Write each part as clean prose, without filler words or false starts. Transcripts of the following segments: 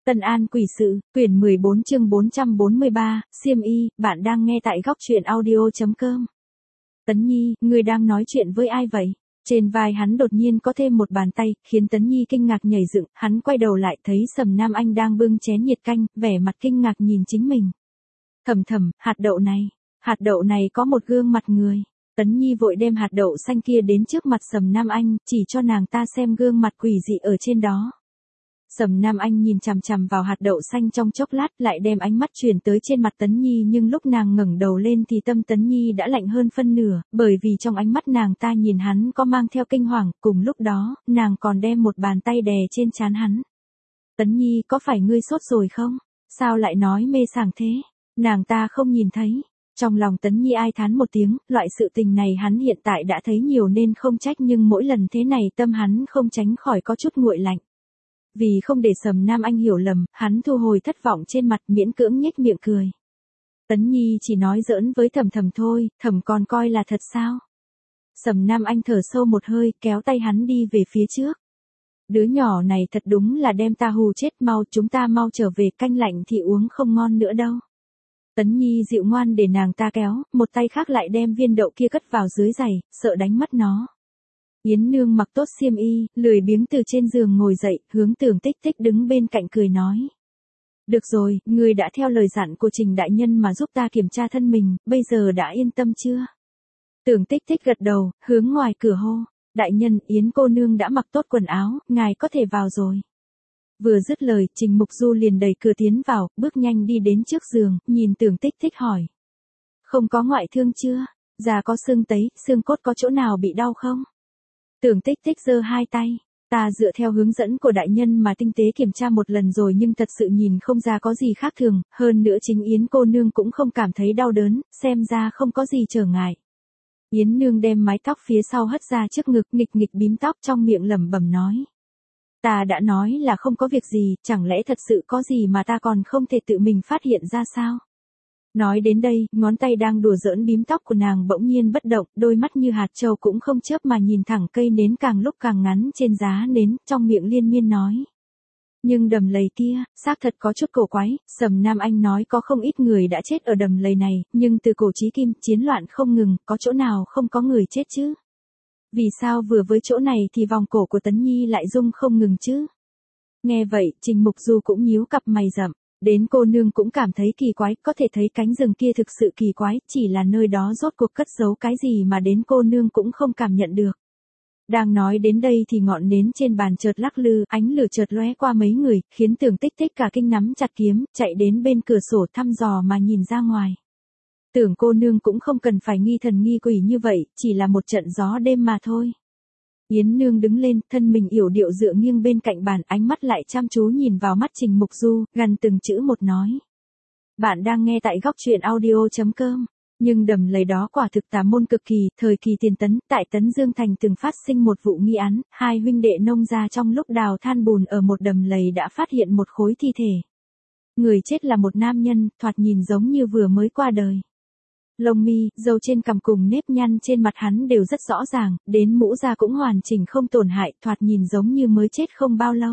Tân An Quỷ Sự, quyển 14 chương 443, Xiêm Y, bạn đang nghe tại góc truyện audio.com. Tấn Nhi, ngươi đang nói chuyện với ai vậy? Trên vai hắn đột nhiên có thêm một bàn tay, khiến Tấn Nhi kinh ngạc nhảy dựng, hắn quay đầu lại thấy Sầm Nam Anh đang bưng chén nhiệt canh, vẻ mặt kinh ngạc nhìn chính mình. Thầm, hạt đậu này có một gương mặt người. Tấn Nhi vội đem hạt đậu xanh kia đến trước mặt Sầm Nam Anh, chỉ cho nàng ta xem gương mặt quỷ dị ở trên đó. Sầm Nam Anh nhìn chằm chằm vào hạt đậu xanh trong chốc lát, lại đem ánh mắt chuyển tới trên mặt Tấn Nhi, nhưng lúc nàng ngẩng đầu lên thì tâm Tấn Nhi đã lạnh hơn phân nửa, bởi vì trong ánh mắt nàng ta nhìn hắn có mang theo kinh hoàng, cùng lúc đó, nàng còn đem một bàn tay đè trên trán hắn. Tấn Nhi, có phải ngươi sốt rồi không? Sao lại nói mê sảng thế? Nàng ta không nhìn thấy. Trong lòng Tấn Nhi ai thán một tiếng, loại sự tình này hắn hiện tại đã thấy nhiều nên không trách, nhưng mỗi lần thế này tâm hắn không tránh khỏi có chút nguội lạnh. Vì không để Sầm Nam Anh hiểu lầm, hắn thu hồi thất vọng trên mặt, miễn cưỡng nhếch miệng cười. Tấn Nhi chỉ nói giỡn với Thầm thôi, Thầm còn coi là thật sao? Sầm Nam Anh thở sâu một hơi, kéo tay hắn đi về phía trước. Đứa nhỏ này thật đúng là đem ta hù chết, chúng ta mau trở về, canh lạnh thì uống không ngon nữa đâu. Tấn Nhi dịu ngoan để nàng ta kéo, một tay khác lại đem viên đậu kia cất vào dưới giày, sợ đánh mất nó. Yến Nương mặc tốt xiêm y, lười biếng từ trên giường ngồi dậy, hướng Tưởng Tích Tích đứng bên cạnh cười nói. Được rồi, ngươi đã theo lời dặn của Trình đại nhân mà giúp ta kiểm tra thân mình, bây giờ đã yên tâm chưa? Tưởng Tích Tích gật đầu, hướng ngoài cửa hô. Đại nhân, Yến cô nương đã mặc tốt quần áo, ngài có thể vào rồi. Vừa dứt lời, Trình Mục Du liền đẩy cửa tiến vào, bước nhanh đi đến trước giường, nhìn Tưởng Tích Tích hỏi. Không có ngoại thương chưa? Da có sưng tấy, xương cốt có chỗ nào bị đau không? Tưởng Tích Tích giơ hai tay. Ta dựa theo hướng dẫn của đại nhân mà tinh tế kiểm tra một lần rồi nhưng thật sự nhìn không ra có gì khác thường, hơn nữa chính Yến cô nương cũng không cảm thấy đau đớn, xem ra không có gì trở ngại. Yến Nương đem mái tóc phía sau hất ra trước ngực, nghịch bím tóc, trong miệng lẩm bẩm nói. Ta đã nói là không có việc gì, chẳng lẽ thật sự có gì mà ta còn không thể tự mình phát hiện ra sao? Nói đến đây, ngón tay đang đùa giỡn bím tóc của nàng bỗng nhiên bất động, đôi mắt như hạt châu cũng không chớp mà nhìn thẳng cây nến càng lúc càng ngắn trên giá nến, trong miệng liên miên nói. Nhưng đầm lầy kia, xác thật có chút cổ quái, Sầm Nam Anh nói có không ít người đã chết ở đầm lầy này, nhưng từ cổ chí kim, chiến loạn không ngừng, có chỗ nào không có người chết chứ? Vì sao vừa với chỗ này thì vòng cổ của Tấn Nhi lại rung không ngừng chứ? Nghe vậy, Trình Mục Du cũng nhíu cặp mày rậm. Đến cô nương cũng cảm thấy kỳ quái, có thể thấy cánh rừng kia thực sự kỳ quái, chỉ là nơi đó rốt cuộc cất giấu cái gì mà đến cô nương cũng không cảm nhận được. Đang nói đến đây thì ngọn nến trên bàn chợt lắc lư, ánh lửa chợt lóe qua mấy người, khiến Tưởng Tích Tích cả kinh nắm chặt kiếm, chạy đến bên cửa sổ thăm dò mà nhìn ra ngoài. Tưởng cô nương cũng không cần phải nghi thần nghi quỷ như vậy, chỉ là một trận gió đêm mà thôi. Yến Nương đứng lên, thân mình yểu điệu dựa nghiêng bên cạnh bàn, ánh mắt lại chăm chú nhìn vào mắt Trình Mục Du, gần từng chữ một nói. Bạn đang nghe tại góc truyện audio.com. Nhưng đầm lầy đó quả thực tà môn cực kỳ, thời kỳ tiền Tấn, tại Tấn Dương Thành từng phát sinh một vụ nghi án, hai huynh đệ nông gia trong lúc đào than bùn ở một đầm lầy đã phát hiện một khối thi thể. Người chết là một nam nhân, thoạt nhìn giống như vừa mới qua đời. Lông mi, râu trên cằm cùng nếp nhăn trên mặt hắn đều rất rõ ràng, đến mũ da cũng hoàn chỉnh không tổn hại, thoạt nhìn giống như mới chết không bao lâu.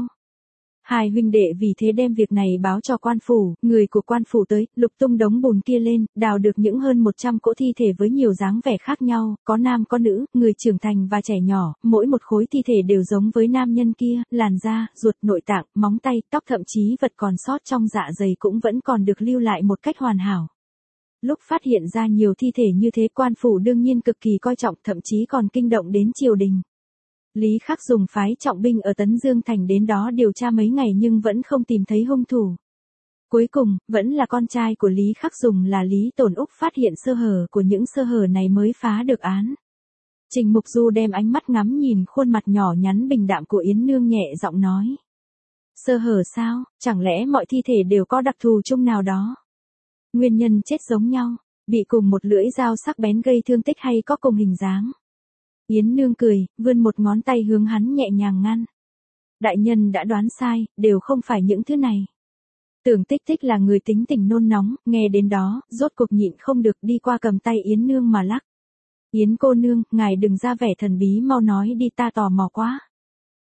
Hai huynh đệ vì thế đem việc này báo cho quan phủ, người của quan phủ tới, lục tung đống bùn kia lên, đào được những hơn 100 cỗ thi thể với nhiều dáng vẻ khác nhau, có nam có nữ, người trưởng thành và trẻ nhỏ, mỗi một khối thi thể đều giống với nam nhân kia, làn da, ruột, nội tạng, móng tay, tóc, thậm chí vật còn sót trong dạ dày cũng vẫn còn được lưu lại một cách hoàn hảo. Lúc phát hiện ra nhiều thi thể như thế, quan phủ đương nhiên cực kỳ coi trọng, thậm chí còn kinh động đến triều đình. Lý Khắc dùng phái trọng binh ở Tấn Dương Thành đến đó điều tra mấy ngày nhưng vẫn không tìm thấy hung thủ. Cuối cùng, vẫn là con trai của Lý Khắc dùng là Lý Tồn Úc phát hiện sơ hở của những sơ hở này mới phá được án. Trình Mục Du đem ánh mắt ngắm nhìn khuôn mặt nhỏ nhắn bình đạm của Yến Nương, nhẹ giọng nói. Sơ hở sao, chẳng lẽ mọi thi thể đều có đặc thù chung nào đó? Nguyên nhân chết giống nhau, bị cùng một lưỡi dao sắc bén gây thương tích hay có cùng hình dáng? Yến Nương cười, vươn một ngón tay hướng hắn nhẹ nhàng ngăn. Đại nhân đã đoán sai, đều không phải những thứ này. Tưởng Tích Tích là người tính tình nôn nóng, nghe đến đó, rốt cuộc nhịn không được đi qua cầm tay Yến Nương mà lắc. Yến cô nương, ngài đừng ra vẻ thần bí, mau nói đi, ta tò mò quá.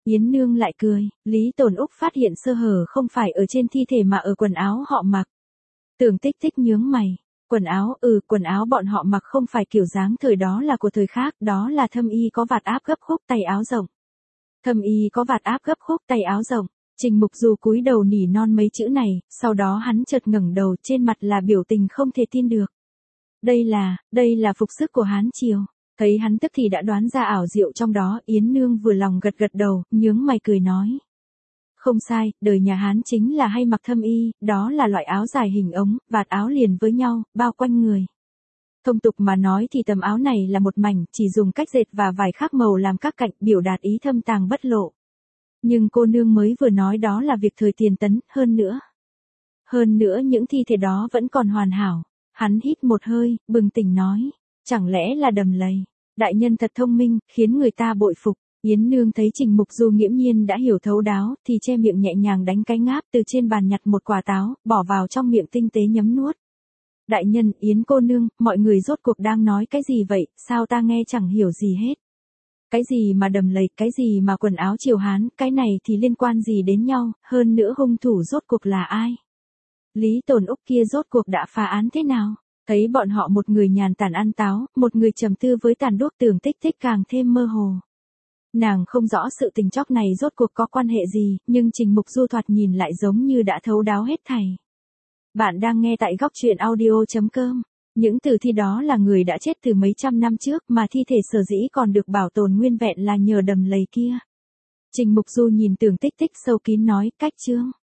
Yến Nương lại cười, Lý Tồn Úc phát hiện sơ hở không phải ở trên thi thể mà ở quần áo họ mặc. Tưởng Tích Tích nhướng mày, quần áo bọn họ mặc không phải kiểu dáng thời đó là của thời khác, đó là thâm y có vạt áp gấp khúc tay áo rộng. Thâm y có vạt áp gấp khúc tay áo rộng, Trình Mục Du cúi đầu nỉ non mấy chữ này, sau đó hắn chợt ngẩng đầu, trên mặt là biểu tình không thể tin được. Đây là phục sức của Hán Triều. Thấy hắn tức thì đã đoán ra ảo diệu trong đó, Yến Nương vừa lòng gật gật đầu, nhướng mày cười nói. Không sai, đời nhà Hán chính là hay mặc thâm y, đó là loại áo dài hình ống, vạt áo liền với nhau, bao quanh người. Thông tục mà nói thì tấm áo này là một mảnh, chỉ dùng cách dệt và vài khác màu làm các cạnh, biểu đạt ý thâm tàng bất lộ. Nhưng cô nương mới vừa nói đó là việc thời tiền Tấn, hơn nữa những thi thể đó vẫn còn hoàn hảo. Hắn hít một hơi, bừng tỉnh nói, chẳng lẽ là Đầm Lầy. Đại nhân thật thông minh, khiến người ta bội phục. Yến Nương thấy Trình Mục Du nghiễm nhiên đã hiểu thấu đáo, thì che miệng nhẹ nhàng đánh cái ngáp, từ trên bàn nhặt một quả táo, bỏ vào trong miệng tinh tế nhấm nuốt. Đại nhân, Yến cô nương, mọi người rốt cuộc đang nói cái gì vậy, sao ta nghe chẳng hiểu gì hết. Cái gì mà Đầm Lầy, cái gì mà quần áo Triều Hán, cái này thì liên quan gì đến nhau, hơn nữa hung thủ rốt cuộc là ai? Lý Tồn Úc kia rốt cuộc đã phá án thế nào? Thấy bọn họ một người nhàn tản ăn táo, một người trầm tư với tàn đuốc, Tưởng Tích Tích càng thêm mơ hồ. Nàng không rõ sự tình chóc này rốt cuộc có quan hệ gì, nhưng Trình Mục Du thoạt nhìn lại giống như đã thấu đáo hết thảy. Bạn đang nghe tại góc truyện audio.com. Những tử thi đó là người đã chết từ mấy trăm năm trước, mà thi thể sở dĩ còn được bảo tồn nguyên vẹn là nhờ Đầm Lầy kia. Trình Mục Du nhìn Tưởng Tích Tích sâu kín nói, cách chương.